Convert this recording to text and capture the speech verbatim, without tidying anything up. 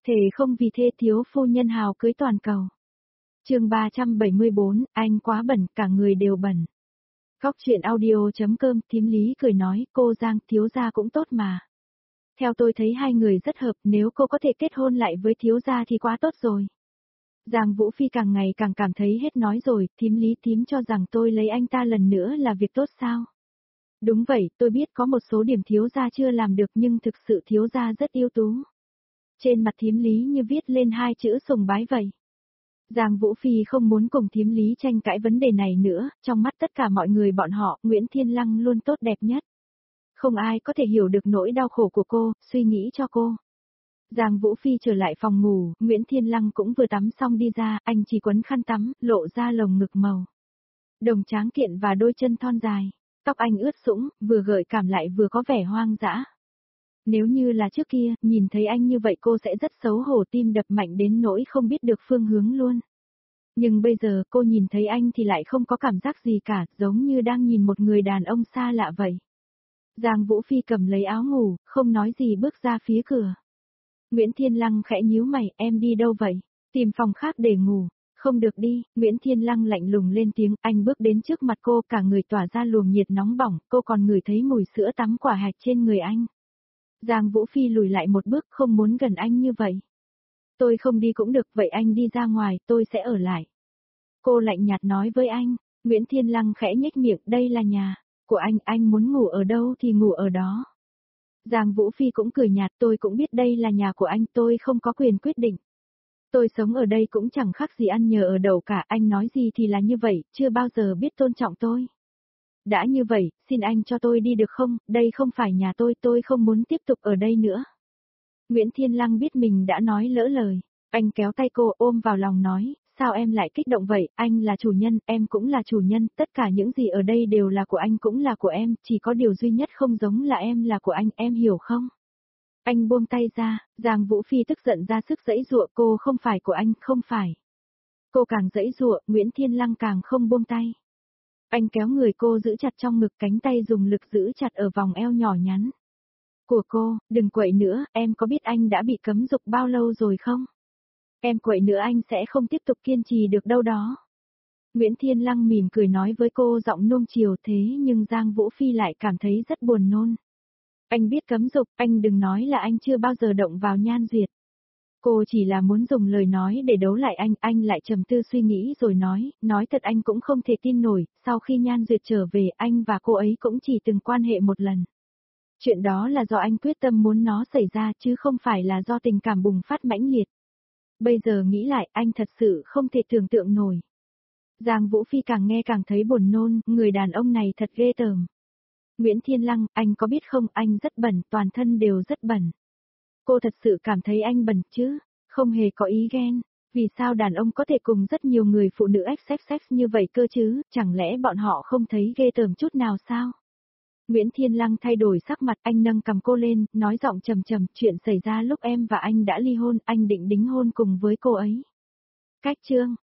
Thề không vì thê thiếu phu nhân hào cưới toàn cầu. Chương ba trăm bảy mươi bốn, anh quá bẩn, cả người đều bẩn. Góc truyện audio.com, thím Lý cười nói, cô Giang, thiếu gia cũng tốt mà. Theo tôi thấy hai người rất hợp, nếu cô có thể kết hôn lại với thiếu gia thì quá tốt rồi. Giang Vũ Phi càng ngày càng cảm thấy hết nói rồi, thím Lý thím cho rằng tôi lấy anh ta lần nữa là việc tốt sao? Đúng vậy, tôi biết có một số điểm thiếu gia chưa làm được nhưng thực sự thiếu gia rất ưu tú. Trên mặt thím Lý như viết lên hai chữ sùng bái vậy. Giang Vũ Phi không muốn cùng thím Lý tranh cãi vấn đề này nữa, trong mắt tất cả mọi người bọn họ, Nguyễn Thiên Lăng luôn tốt đẹp nhất. Không ai có thể hiểu được nỗi đau khổ của cô, suy nghĩ cho cô. Giang Vũ Phi trở lại phòng ngủ, Nguyễn Thiên Lăng cũng vừa tắm xong đi ra, anh chỉ quấn khăn tắm, lộ ra lồng ngực màu đồng tráng kiện và đôi chân thon dài. Tóc anh ướt sũng, vừa gợi cảm lại vừa có vẻ hoang dã. Nếu như là trước kia, nhìn thấy anh như vậy cô sẽ rất xấu hổ, tim đập mạnh đến nỗi không biết được phương hướng luôn. Nhưng bây giờ cô nhìn thấy anh thì lại không có cảm giác gì cả, giống như đang nhìn một người đàn ông xa lạ vậy. Giang Vũ Phi cầm lấy áo ngủ, không nói gì bước ra phía cửa. Nguyễn Thiên Lăng khẽ nhíu mày, em đi đâu vậy? Tìm phòng khác để ngủ. Không được đi, Nguyễn Thiên Lăng lạnh lùng lên tiếng, anh bước đến trước mặt cô, cả người tỏa ra luồng nhiệt nóng bỏng, cô còn ngửi thấy mùi sữa tắm quả hạch trên người anh. Giang Vũ Phi lùi lại một bước, không muốn gần anh như vậy. Tôi không đi cũng được, vậy anh đi ra ngoài, tôi sẽ ở lại. Cô lạnh nhạt nói với anh. Nguyễn Thiên Lăng khẽ nhếch miệng, đây là nhà của anh, anh muốn ngủ ở đâu thì ngủ ở đó. Giang Vũ Phi cũng cười nhạt, tôi cũng biết đây là nhà của anh, tôi không có quyền quyết định. Tôi sống ở đây cũng chẳng khác gì ăn nhờ ở đậu cả, anh nói gì thì là như vậy, chưa bao giờ biết tôn trọng tôi. Đã như vậy, xin anh cho tôi đi được không, đây không phải nhà tôi, tôi không muốn tiếp tục ở đây nữa. Nguyễn Thiên Lăng biết mình đã nói lỡ lời, anh kéo tay cô ôm vào lòng nói, sao em lại kích động vậy, anh là chủ nhân, em cũng là chủ nhân, tất cả những gì ở đây đều là của anh cũng là của em, chỉ có điều duy nhất không giống là em là của anh, em hiểu không? Anh buông tay ra, Giang Vũ Phi tức giận ra sức giãy giụa, cô không phải của anh, không phải. Cô càng giãy giụa, Nguyễn Thiên Lăng càng không buông tay. Anh kéo người cô giữ chặt trong ngực, cánh tay dùng lực giữ chặt ở vòng eo nhỏ nhắn của cô, đừng quậy nữa, em có biết anh đã bị cấm dục bao lâu rồi không? Em quậy nữa anh sẽ không tiếp tục kiên trì được đâu đó. Nguyễn Thiên Lăng mỉm cười nói với cô giọng nuông chiều, thế nhưng Giang Vũ Phi lại cảm thấy rất buồn nôn. Anh biết cấm dục, anh đừng nói là anh chưa bao giờ động vào Nhan Duyệt. Cô chỉ là muốn dùng lời nói để đấu lại anh, anh lại trầm tư suy nghĩ rồi nói, nói thật anh cũng không thể tin nổi, sau khi Nhan Duyệt trở về anh và cô ấy cũng chỉ từng quan hệ một lần. Chuyện đó là do anh quyết tâm muốn nó xảy ra chứ không phải là do tình cảm bùng phát mãnh liệt. Bây giờ nghĩ lại anh thật sự không thể tưởng tượng nổi. Giang Vũ Phi càng nghe càng thấy buồn nôn, người đàn ông này thật ghê tởm. Nguyễn Thiên Lăng, anh có biết không, anh rất bẩn, toàn thân đều rất bẩn. Cô thật sự cảm thấy anh bẩn chứ, không hề có ý ghen. Vì sao đàn ông có thể cùng rất nhiều người phụ nữ ép sex như vậy cơ chứ, chẳng lẽ bọn họ không thấy ghê tởm chút nào sao? Nguyễn Thiên Lăng thay đổi sắc mặt, anh nâng cầm cô lên, nói giọng trầm trầm, chuyện xảy ra lúc em và anh đã ly hôn, anh định đính hôn cùng với cô ấy. Cách chương